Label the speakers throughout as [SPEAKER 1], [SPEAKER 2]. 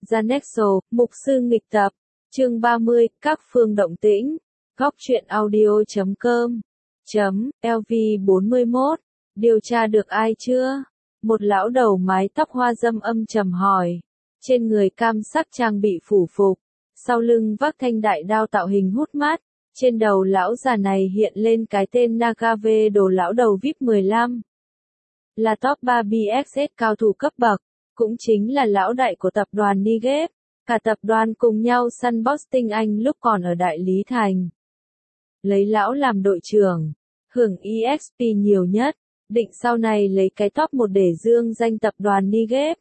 [SPEAKER 1] Janexo, mục sư nghịch tập. Chương 30, các phương động tĩnh. Góc truyện audio.com. LV41. Điều tra được ai chưa? Một lão đầu mái tóc hoa râm âm trầm hỏi. Trên người cam sắc trang bị phủ phục. Sau lưng vác thanh đại đao tạo hình hút mát. Trên đầu lão già này hiện lên cái tên Nagave đồ lão đầu VIP 15. Là top 3 BXS cao thủ cấp bậc. Cũng chính là lão đại của tập đoàn Nigep. Cả tập đoàn cùng nhau săn boss tinh anh lúc còn ở Đại Lý Thành. Lấy lão làm đội trưởng, hưởng EXP nhiều nhất, định sau này lấy cái top 1 để dương danh tập đoàn Nigep.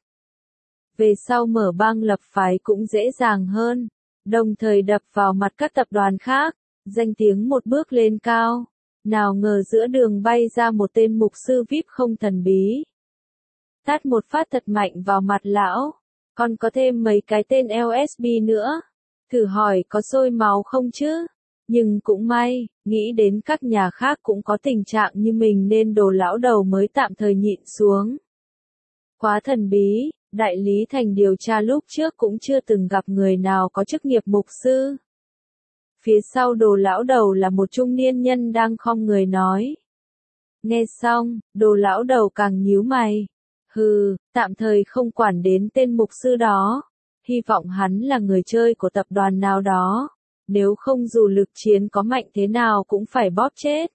[SPEAKER 1] Về sau mở bang lập phái cũng dễ dàng hơn, đồng thời đập vào mặt các tập đoàn khác, danh tiếng một bước lên cao. Nào ngờ giữa đường bay ra một tên mục sư VIP không thần bí. Tát một phát thật mạnh vào mặt lão. Còn có thêm mấy cái tên LSB nữa. Thử hỏi có sôi máu không chứ? Nhưng cũng may, nghĩ đến các nhà khác cũng có tình trạng như mình nên đồ lão đầu mới tạm thời nhịn xuống. Quá thần bí, Đại Lý Thành điều tra lúc trước cũng chưa từng gặp người nào có chức nghiệp mục sư. Phía sau đồ lão đầu là một trung niên nhân đang khom người nói. Nghe xong, đồ lão đầu càng nhíu mày. Hừ, tạm thời không quản đến tên mục sư đó. Hy vọng hắn là người chơi của tập đoàn nào đó. Nếu không dù lực chiến có mạnh thế nào cũng phải bóp chết.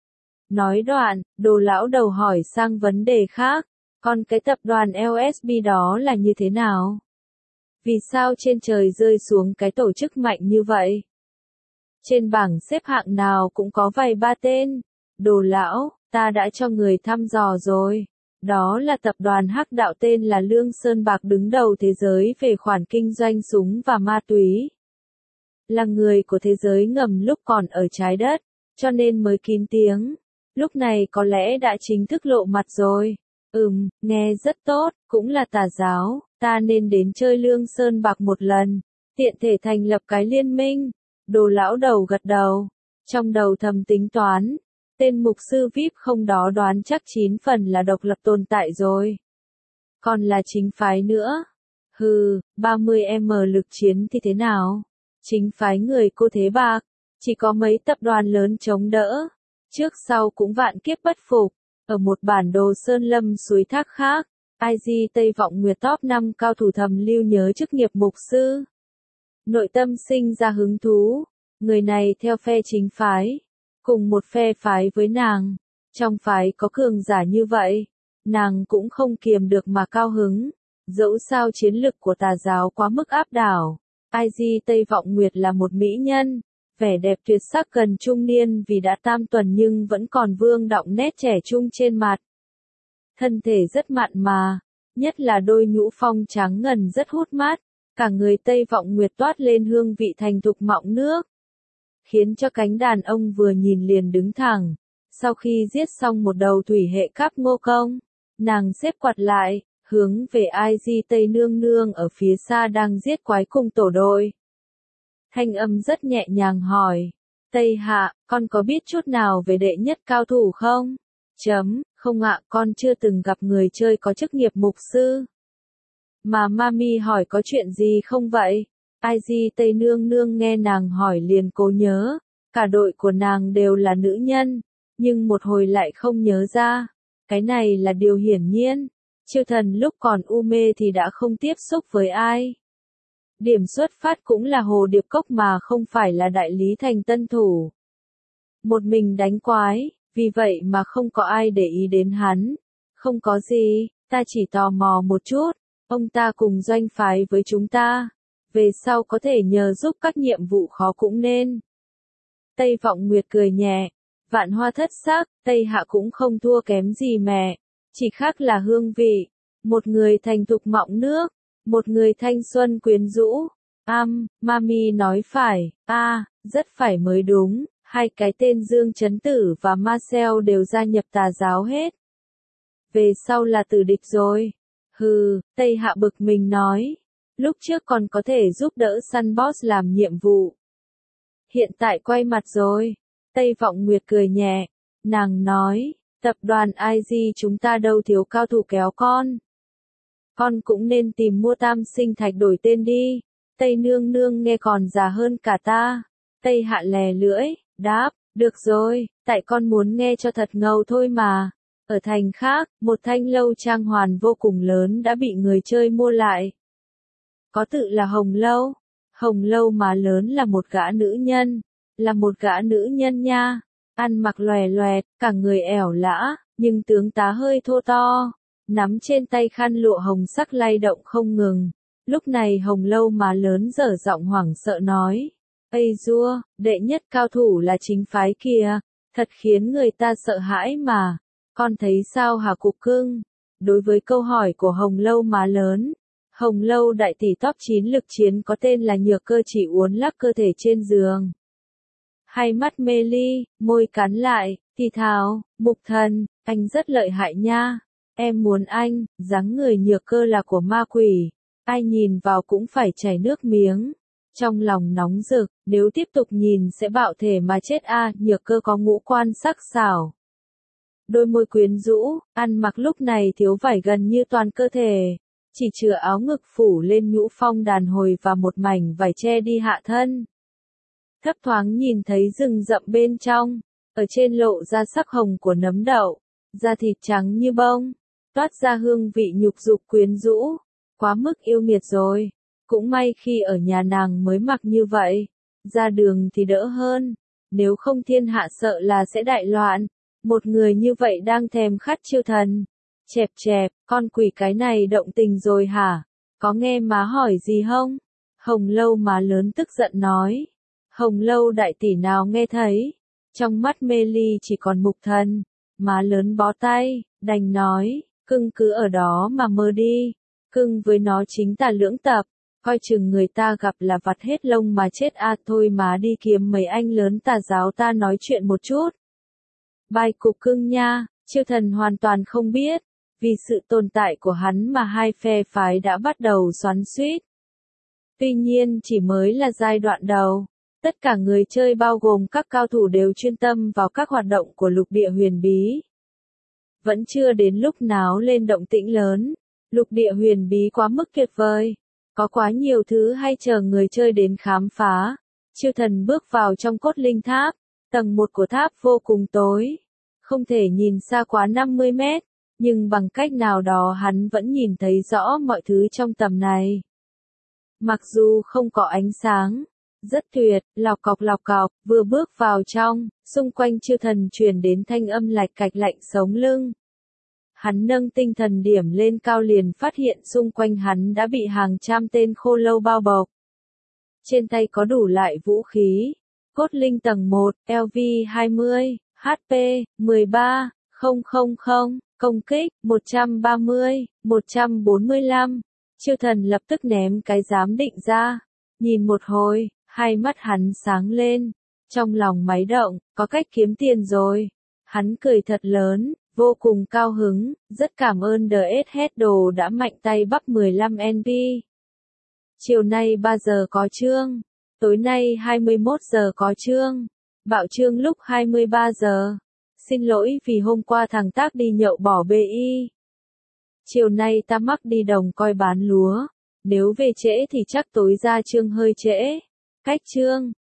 [SPEAKER 1] Nói đoạn, đồ lão đầu hỏi sang vấn đề khác. Còn cái tập đoàn LSB đó là như thế nào? Vì sao trên trời rơi xuống cái tổ chức mạnh như vậy? Trên bảng xếp hạng nào cũng có vài ba tên. Đồ lão, ta đã cho người thăm dò rồi. Đó là tập đoàn hắc đạo tên là Lương Sơn Bạc đứng đầu thế giới về khoản kinh doanh súng và ma túy. Là người của thế giới ngầm lúc còn ở trái đất, cho nên mới kín tiếng. Lúc này có lẽ đã chính thức lộ mặt rồi. Nghe rất tốt, cũng là tà giáo, ta nên đến chơi Lương Sơn Bạc một lần, tiện thể thành lập cái liên minh. Đồ lão đầu gật đầu, trong đầu thầm tính toán. Tên mục sư VIP không đó đoán chắc 9 phần là độc lập tồn tại rồi. Còn là chính phái nữa. 30M lực chiến thì thế nào? Chính phái người cô thế bạc. Chỉ có mấy tập đoàn lớn chống đỡ. Trước sau cũng vạn kiếp bất phục. Ở một bản đồ sơn lâm suối thác khác. IG Tây Vọng Nguyệt top 5 cao thủ thầm lưu nhớ chức nghiệp mục sư. Nội tâm sinh ra hứng thú. Người này theo phe chính phái. Cùng một phe phái với nàng. Trong phái có cường giả như vậy. Nàng cũng không kiềm được mà cao hứng. Dẫu sao chiến lực của tà giáo quá mức áp đảo. IG Tây Vọng Nguyệt là một mỹ nhân. Vẻ đẹp tuyệt sắc gần trung niên vì đã tam tuần nhưng vẫn còn vương đọng nét trẻ trung trên mặt. Thân thể rất mặn mà. Nhất là đôi nhũ phong trắng ngần rất hút mát. Cả người Tây Vọng Nguyệt toát lên hương vị thành thục mọng nước. Khiến cho cánh đàn ông vừa nhìn liền đứng thẳng. Sau khi giết xong một đầu thủy hệ cấp ngô công, nàng xếp quạt lại, hướng về IG Tây Nương Nương ở phía xa đang giết quái cùng tổ đội. Thanh âm rất nhẹ nhàng hỏi, Tây Hạ, con có biết chút nào về đệ nhất cao thủ không? Không ạ, con chưa từng gặp người chơi có chức nghiệp mục sư. Mà Mami hỏi có chuyện gì không vậy? IG Tây Nương Nương nghe nàng hỏi liền cố nhớ, cả đội của nàng đều là nữ nhân, nhưng một hồi lại không nhớ ra. Cái này là điều hiển nhiên, Chiêu Thần lúc còn u mê thì đã không tiếp xúc với ai. Điểm xuất phát cũng là Hồ Điệp Cốc mà không phải là Đại Lý Thành tân thủ. Một mình đánh quái, vì vậy mà không có ai để ý đến hắn. Không có gì, ta chỉ tò mò một chút, ông ta cùng doanh phái với chúng ta. Về sau có thể nhờ giúp các nhiệm vụ khó cũng nên. Tây Vọng Nguyệt cười nhẹ. Vạn hoa thất sắc, Tây Hạ cũng không thua kém gì mẹ. Chỉ khác là hương vị. Một người thành thục mọng nước. Một người thanh xuân quyến rũ. Mami nói phải. Rất phải mới đúng. Hai cái tên Dương Chấn Tử và Marcel đều gia nhập tà giáo hết. Về sau là tử địch rồi. Tây Hạ bực mình nói. Lúc trước còn có thể giúp đỡ săn boss làm nhiệm vụ. Hiện tại quay mặt rồi. Tây Vọng Nguyệt cười nhẹ. Nàng nói, tập đoàn IG chúng ta đâu thiếu cao thủ kéo con. Con cũng nên tìm mua tam sinh thạch đổi tên đi. Tây nương nương nghe còn già hơn cả ta. Tây Hạ lè lưỡi, đáp, được rồi, tại con muốn nghe cho thật ngầu thôi mà. Ở thành khác, một thanh lâu trang hoàn vô cùng lớn đã bị người chơi mua lại. Có tự là Hồng Lâu. Hồng Lâu mà lớn là một gã nữ nhân. Là một gã nữ nhân nha. Ăn mặc lòe loẹt, cả người ẻo lã, nhưng tướng tá hơi thô to. Nắm trên tay khăn lụa hồng sắc lay động không ngừng. Lúc này Hồng Lâu mà lớn dở giọng hoảng sợ nói. Ây dua, đệ nhất cao thủ là chính phái kìa. Thật khiến người ta sợ hãi mà. Con thấy sao hả cục cưng? Đối với câu hỏi của Hồng Lâu mà lớn, Hồng Lâu đại tỷ top 9 lực chiến có tên là Nhược Cơ chỉ uốn lắc cơ thể trên giường. Hai mắt mê ly, môi cắn lại, thì thào, Mục Thần, anh rất lợi hại nha. Em muốn anh, dáng người Nhược Cơ là của ma quỷ. Ai nhìn vào cũng phải chảy nước miếng. Trong lòng nóng rực, nếu tiếp tục nhìn sẽ bạo thể mà chết a. Nhược Cơ có ngũ quan sắc sảo. Đôi môi quyến rũ, ăn mặc lúc này thiếu vải gần như toàn cơ thể. Chỉ chừa áo ngực phủ lên nhũ phong đàn hồi và một mảnh vải che đi hạ thân. Thấp thoáng nhìn thấy rừng rậm bên trong, ở trên lộ ra sắc hồng của nấm đậu, da thịt trắng như bông, toát ra hương vị nhục dục quyến rũ, quá mức yêu nghiệt rồi. Cũng may khi ở nhà nàng mới mặc như vậy, ra đường thì đỡ hơn, nếu không thiên hạ sợ là sẽ đại loạn. Một người như vậy đang thèm khát chiêu thần. Chẹp chẹp, con quỷ cái này động tình rồi hả? Có nghe má hỏi gì không? Hồng Lâu mà lớn tức giận nói. Hồng Lâu đại tỷ nào nghe thấy? Trong mắt mê ly chỉ còn Mục Thần. Má lớn bó tay, đành nói, cưng cứ ở đó mà mơ đi. Cưng với nó chính tà lưỡng tập. Coi chừng người ta gặp là vặt hết lông mà chết a. Thôi má đi kiếm mấy anh lớn tà giáo ta nói chuyện một chút. Bài cục cưng nha, Chiêu Thần hoàn toàn không biết, vì sự tồn tại của hắn mà hai phe phái đã bắt đầu xoắn xuýt. Tuy nhiên chỉ mới là giai đoạn đầu, tất cả người chơi bao gồm các cao thủ đều chuyên tâm vào các hoạt động của lục địa huyền bí. Vẫn chưa đến lúc náo lên động tĩnh lớn, lục địa huyền bí quá mức tuyệt vời, có quá nhiều thứ hay chờ người chơi đến khám phá. Chiêu Thần bước vào trong cốt linh tháp. Tầng 1 của tháp vô cùng tối, không thể nhìn xa quá 50 mét, nhưng bằng cách nào đó hắn vẫn nhìn thấy rõ mọi thứ trong tầm này. Mặc dù không có ánh sáng, rất tuyệt, lọc cọc, vừa bước vào trong, xung quanh Chiêu Thần truyền đến thanh âm lạch cạch lạnh sống lưng. Hắn nâng tinh thần điểm lên cao liền phát hiện xung quanh hắn đã bị hàng trăm tên khô lâu bao bọc. Trên tay có đủ loại vũ khí. Cốt linh tầng 1, LV 20, HP 13, 000, công kích 130, 145. Chiêu Thần lập tức ném cái giám định ra. Nhìn một hồi, hai mắt hắn sáng lên. Trong lòng máy động, có cách kiếm tiền rồi. Hắn cười thật lớn, vô cùng cao hứng, rất cảm ơn DS Đồ đã mạnh tay bắp 15 NP. Chiều nay 3 giờ có chương. Tối nay 21 giờ có chương. Bạo chương lúc 23 giờ. Xin lỗi vì hôm qua thằng Tác đi nhậu bỏ BI. Chiều nay ta mắc đi đồng coi bán lúa. Nếu về trễ thì chắc tối ra chương hơi trễ. Cách chương.